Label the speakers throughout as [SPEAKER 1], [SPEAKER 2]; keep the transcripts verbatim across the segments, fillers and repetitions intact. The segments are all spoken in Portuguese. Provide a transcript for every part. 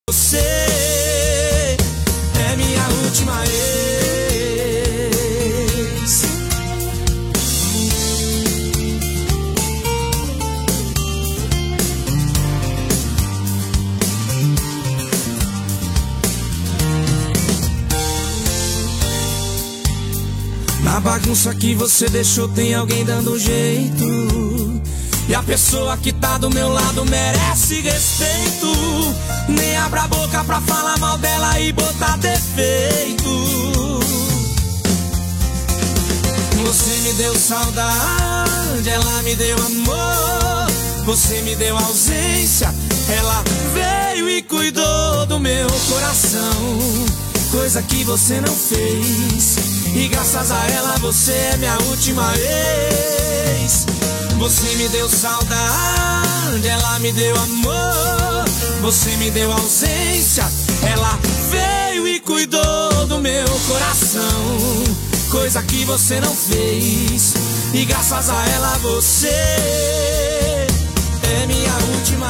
[SPEAKER 1] Você é minha última ex. Na bagunça que você deixou tem alguém dando um jeito. E a pessoa que tá do meu lado merece respeito. Nem abra a boca pra falar mal dela e botar defeito. Você me deu saudade, ela me deu amor. Você me deu ausência, ela veio e cuidou do meu coração. Coisa que você não fez. E graças a ela você é minha última ex. Você me deu saudade, ela me deu amor. Você me deu ausência, ela veio e cuidou do meu coração. Coisa que você não fez. E graças a ela você é minha última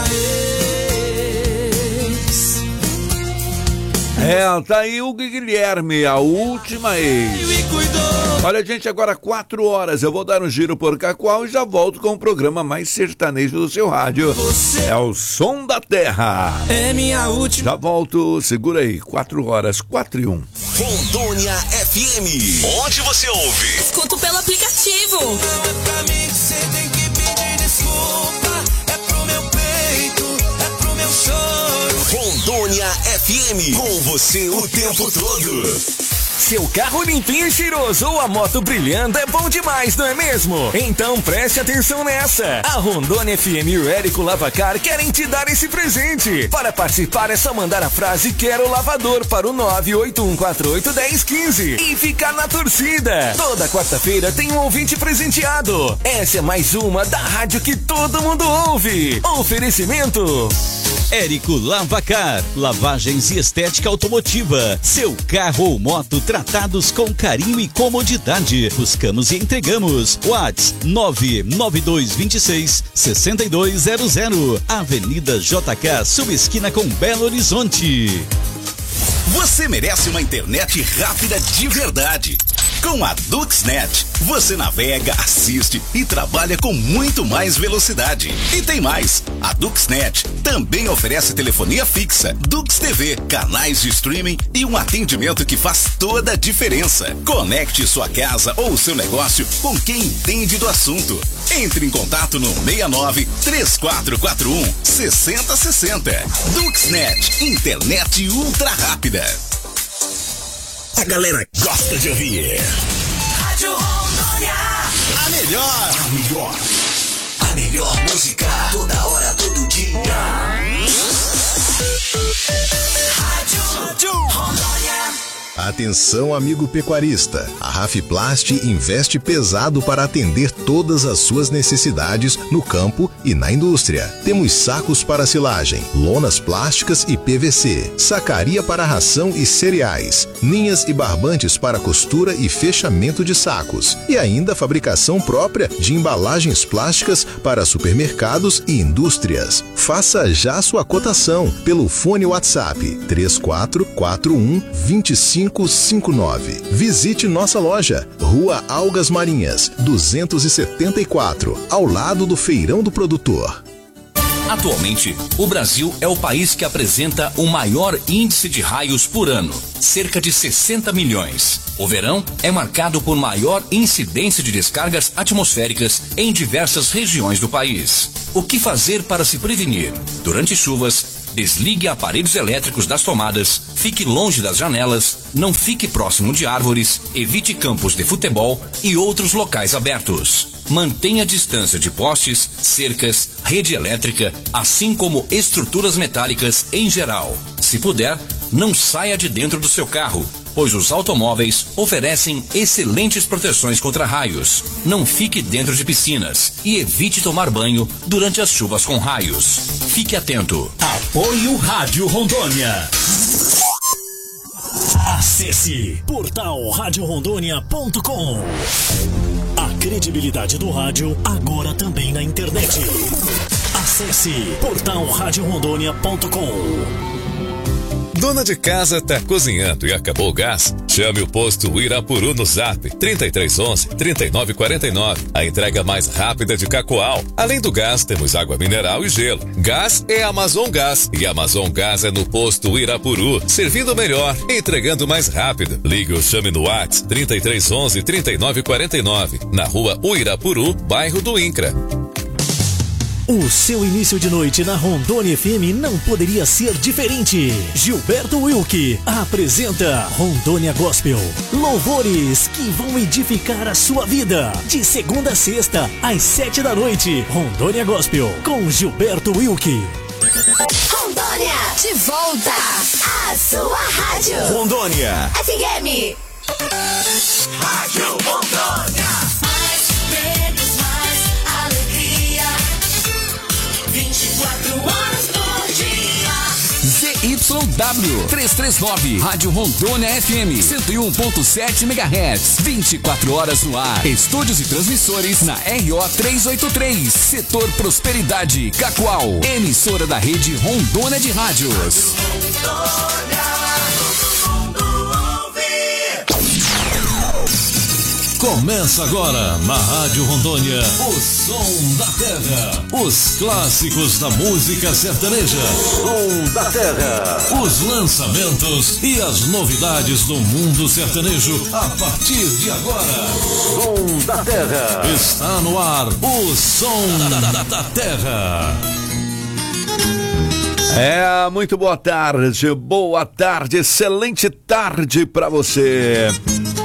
[SPEAKER 1] ex.
[SPEAKER 2] É, tá aí o Guilherme, a última ex. Olha, gente, agora quatro horas, eu vou dar um giro por Cacoal e já volto com o programa mais sertanejo do seu rádio. Você é o Som da Terra.
[SPEAKER 1] É minha última.
[SPEAKER 2] Já volto, segura aí, quatro horas, quatro e um.
[SPEAKER 3] Rondônia F M, onde você ouve?
[SPEAKER 4] Escuto pelo aplicativo.
[SPEAKER 1] Não é pra mim que você tem que pedir desculpa. É pro meu peito, é pro meu choro.
[SPEAKER 3] Rondônia F M, com você o tempo todo. Seu carro limpinho e cheiroso ou a moto brilhando é bom demais, não é mesmo? Então preste atenção nessa. A Rondônia F M e o Érico Lavacar querem te dar esse presente. Para participar é só mandar a frase "Quero lavador" para o nove oito um quatro oito um zero um cinco e ficar na torcida. Toda quarta-feira tem um ouvinte presenteado. Essa é mais uma da rádio que todo mundo ouve. Oferecimento
[SPEAKER 5] Érico Lavacar, lavagens e estética automotiva. Seu carro ou moto tratados com carinho e comodidade. Buscamos e entregamos. WhatsApp nove nove dois dois seis seis dois zero zero. Avenida J K, subesquina com Belo Horizonte.
[SPEAKER 3] Você merece uma internet rápida de verdade. Com a Duxnet, você navega, assiste e trabalha com muito mais velocidade. E tem mais, a Duxnet também oferece telefonia fixa, Dux T V, canais de streaming e um atendimento que faz toda a diferença. Conecte sua casa ou seu negócio com quem entende do assunto. Entre em contato no seis nove três quatro quatro um seis zero seis zero. Duxnet, internet ultra rápida. A galera gosta de ouvir.
[SPEAKER 1] Rádio Rondônia.
[SPEAKER 3] A melhor. A melhor. A melhor música. Toda hora, todo dia.
[SPEAKER 1] Rádio, Rádio Rondônia.
[SPEAKER 6] Atenção, amigo pecuarista. A Rafplast investe pesado para atender todas as suas necessidades no campo e na indústria. Temos sacos para silagem, lonas plásticas e P V C, sacaria para ração e cereais, ninhas e barbantes para costura e fechamento de sacos, e ainda fabricação própria de embalagens plásticas para supermercados e indústrias. Faça já sua cotação pelo fone WhatsApp três quatro quatro um dois cinco cinco nove. Visite nossa loja, Rua Algas Marinhas, duzentos e setenta e quatro, ao lado do Feirão do Produtor.
[SPEAKER 7] Atualmente, o Brasil é o país que apresenta o maior índice de raios por ano, cerca de sessenta milhões. O verão é marcado por maior incidência de descargas atmosféricas em diversas regiões do país. O que fazer para se prevenir? Durante chuvas, desligue aparelhos elétricos das tomadas, fique longe das janelas, não fique próximo de árvores, evite campos de futebol e outros locais abertos. Mantenha a distância de postes, cercas, rede elétrica, assim como estruturas metálicas em geral. Se puder, não saia de dentro do seu carro, pois os automóveis oferecem excelentes proteções contra raios. Não fique dentro de piscinas e evite tomar banho durante as chuvas com raios. Fique atento.
[SPEAKER 3] Apoio Rádio Rondônia.
[SPEAKER 8] Acesse portal rádio rondônia ponto com. A credibilidade do rádio agora também na internet. Acesse portal rádio rondônia ponto com.
[SPEAKER 9] Dona de casa tá cozinhando e acabou o gás? Chame o posto Irapuru no Zap trinta e três onze, trinta e nove quarenta e nove. A entrega mais rápida de Cacoal. Além do gás, temos água mineral e gelo. Gás é Amazon Gás e Amazon Gás é no posto Irapuru, servindo melhor, entregando mais rápido. Ligue ou chame no WhatsApp trinta e três onze, trinta e nove quarenta e nove, na rua Uirapuru, bairro do Incra.
[SPEAKER 8] O seu início de noite na Rondônia F M não poderia ser diferente. Gilberto Wilke apresenta Rondônia Gospel. Louvores que vão edificar a sua vida. De segunda a sexta, às sete da noite. Rondônia Gospel, com Gilberto Wilke.
[SPEAKER 10] Rondônia, de volta à sua rádio.
[SPEAKER 8] Rondônia
[SPEAKER 10] F M.
[SPEAKER 1] Rádio Rondônia.
[SPEAKER 10] Mais menos mais alegria. vinte e quatro horas por dia.
[SPEAKER 11] Z Y W trezentos e trinta e nove, Rádio Rondônia F M cento e um ponto sete megahertz, vinte e quatro horas no ar. Estúdios e transmissores na R O trezentos e oitenta e três, Setor Prosperidade, Cacoal. Emissora da rede Rondônia de Rádios.
[SPEAKER 12] Começa agora na Rádio Rondônia, o som da terra, os clássicos da música sertaneja, som da terra, os lançamentos e as novidades do mundo sertanejo a partir de agora. Som da terra, está no ar o som da, da, da terra.
[SPEAKER 2] É, muito boa tarde, boa tarde, excelente tarde pra você.